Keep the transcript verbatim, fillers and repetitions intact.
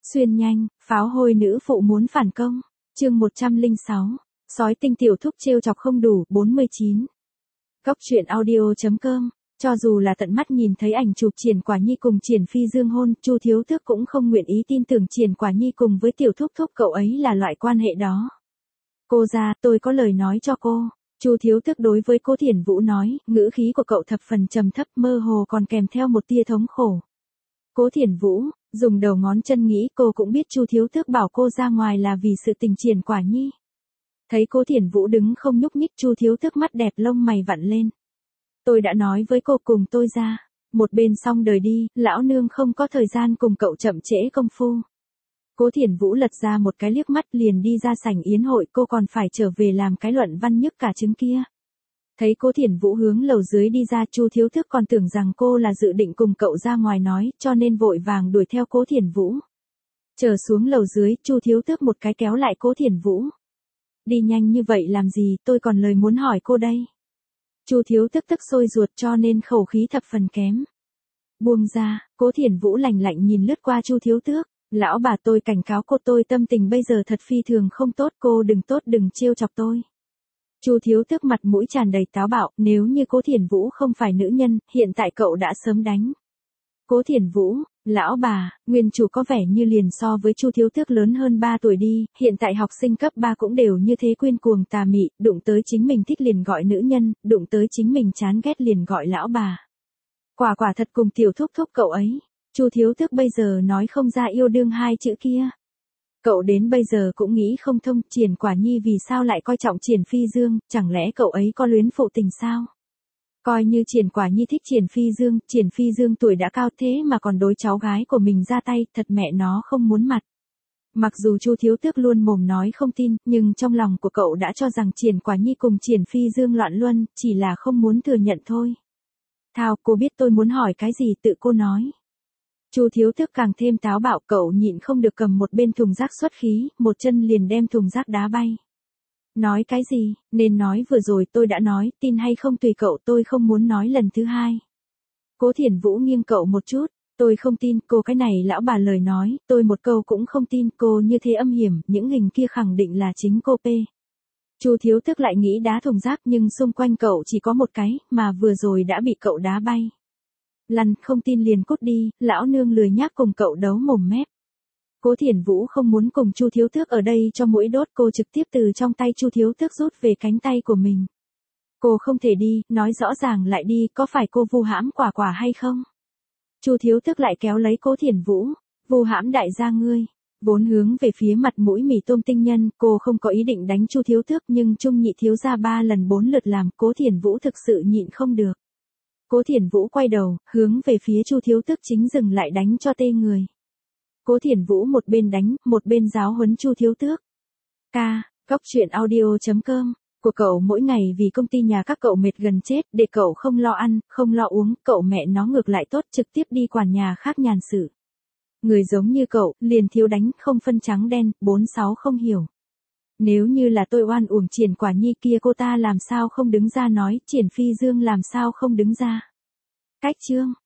Xuyên nhanh, pháo hôi nữ phụ muốn phản công. Chương một trăm lẻ sáu. Sói tinh tiểu thúc trêu chọc không đủ. bốn mươi chín. Góc truyện audio chấm com. Cho dù là tận mắt nhìn thấy ảnh chụp Triển Quả Nhi cùng Triển Phi Dương hôn, Chu Thiếu Tước cũng không nguyện ý tin tưởng Triển Quả Nhi cùng với tiểu thúc thúc cậu ấy là loại quan hệ đó. Cô ra, tôi có lời nói cho cô. Chu Thiếu Tước đối với Cố Thiển Vũ nói, ngữ khí của cậu thập phần trầm thấp, mơ hồ còn kèm theo một tia thống khổ. Cố Thiển Vũ dùng đầu ngón chân nghĩ, cô cũng biết Chu Thiếu Tước bảo cô ra ngoài là vì sự tình Triển Quả Nhi. Thấy Cố Thiển Vũ đứng không nhúc nhích, Chu Thiếu Tước mắt đẹp lông mày vặn lên. Tôi đã nói với cô cùng tôi ra. Một bên xong đời đi, lão nương không có thời gian cùng cậu chậm trễ công phu. Cố Thiển Vũ lật ra một cái liếc mắt liền đi ra sảnh yến hội, cô còn phải trở về làm cái luận văn nhức cả trứng kia. Thấy Cố Thiển Vũ hướng lầu dưới đi ra, Chu Thiếu Tước còn tưởng rằng cô là dự định cùng cậu ra ngoài nói, cho nên vội vàng đuổi theo Cố Thiển Vũ. Chờ xuống lầu dưới, Chu Thiếu Tước một cái kéo lại Cố Thiển Vũ. Đi nhanh như vậy làm gì, tôi còn lời muốn hỏi cô đây. Chu Thiếu Tước tức sôi ruột cho nên khẩu khí thập phần kém. Buông ra, Cố Thiển Vũ lạnh lạnh nhìn lướt qua Chu Thiếu Tước. Lão bà, tôi cảnh cáo cô, tôi tâm tình bây giờ thật phi thường không tốt, cô đừng tốt đừng trêu chọc tôi. Chu Thiếu Tước mặt mũi tràn đầy táo bạo, nếu như Cố Thiển Vũ không phải nữ nhân, hiện tại cậu đã sớm đánh. Cố Thiển Vũ, lão bà, nguyên chủ có vẻ như liền so với Chu Thiếu Tước lớn hơn ba tuổi đi, hiện tại học sinh cấp ba cũng đều như thế, quyên cuồng tà mị, đụng tới chính mình thích liền gọi nữ nhân, đụng tới chính mình chán ghét liền gọi lão bà. Quả quả thật cùng tiểu thúc thúc cậu ấy. Chu Thiếu Tước bây giờ nói không ra yêu đương hai chữ kia. Cậu đến bây giờ cũng nghĩ không thông, Triển Quả Nhi vì sao lại coi trọng Triển Phi Dương, chẳng lẽ cậu ấy có luyến phụ tình sao? Coi như Triển Quả Nhi thích Triển Phi Dương, Triển Phi Dương tuổi đã cao thế mà còn đối cháu gái của mình ra tay, thật mẹ nó không muốn mặt. Mặc dù Chu Thiếu Tước luôn mồm nói không tin, nhưng trong lòng của cậu đã cho rằng Triển Quả Nhi cùng Triển Phi Dương loạn luân, chỉ là không muốn thừa nhận thôi. Thao, cô biết tôi muốn hỏi cái gì, tự cô nói. Chu Thiếu Tước càng thêm táo bạo, cậu nhịn không được cầm một bên thùng rác xuất khí, một chân liền đem thùng rác đá bay. Nói cái gì, nên nói vừa rồi tôi đã nói, tin hay không tùy cậu, tôi không muốn nói lần thứ hai. Cố Thiển Vũ nghiêng cậu một chút, tôi không tin cô cái này lão bà lời nói, tôi một câu cũng không tin, cô như thế âm hiểm, những hình kia khẳng định là chính cô P. Chu Thiếu Tước lại nghĩ đá thùng rác nhưng xung quanh cậu chỉ có một cái, mà vừa rồi đã bị cậu đá bay. Lăn, không tin liền cút đi, lão nương lười nhác cùng cậu đấu mồm mép. Cố Thiển Vũ không muốn cùng Chu Thiếu Tước ở đây cho mũi đốt, cô trực tiếp từ trong tay Chu Thiếu Tước rút về cánh tay của mình. Cô không thể đi, nói rõ ràng lại đi, có phải cô vu hãm Quả Quả hay không? Chu Thiếu Tước lại kéo lấy Cố Thiển Vũ, vu hãm đại gia ngươi. Vốn hướng về phía mặt mũi mì tôm tinh nhân, cô không có ý định đánh Chu Thiếu Tước nhưng Trung nhị thiếu gia ba lần bốn lượt làm, Cố Thiển Vũ thực sự nhịn không được. Cố Thiển Vũ quay đầu, hướng về phía Chu Thiếu Tước chính dừng lại đánh cho tê người. Cố Thiển Vũ một bên đánh, một bên giáo huấn Chu Thiếu Tước. Ca, góc truyện audio chấm com, của cậu mỗi ngày vì công ty nhà các cậu mệt gần chết, để cậu không lo ăn, không lo uống, cậu mẹ nó ngược lại tốt trực tiếp đi quản nhà khác nhàn sự. Người giống như cậu, liền thiếu đánh, không phân trắng đen, bốn sáu không hiểu. Nếu như là tôi oan uổng Triển Quả Nhi kia, cô ta làm sao không đứng ra nói, Triển Phi Dương làm sao không đứng ra. Cách chương.